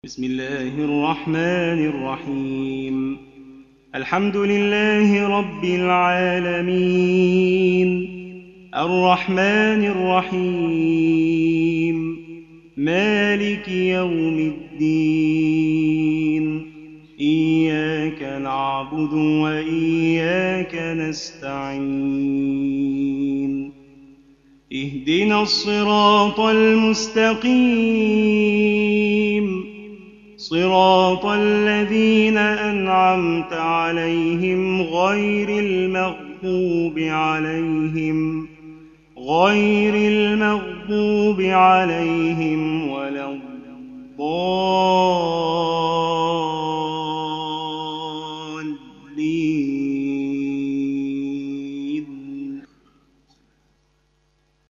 بسم الله الرحمن الرحيم. الحمد لله رب العالمين، الرحمن الرحيم، مالك يوم الدين. إياك نعبد وإياك نستعين. اهدنا الصراط المستقيم، صراط الذين أنعمت عليهم غير المغضوب عليهم ولا الضالين.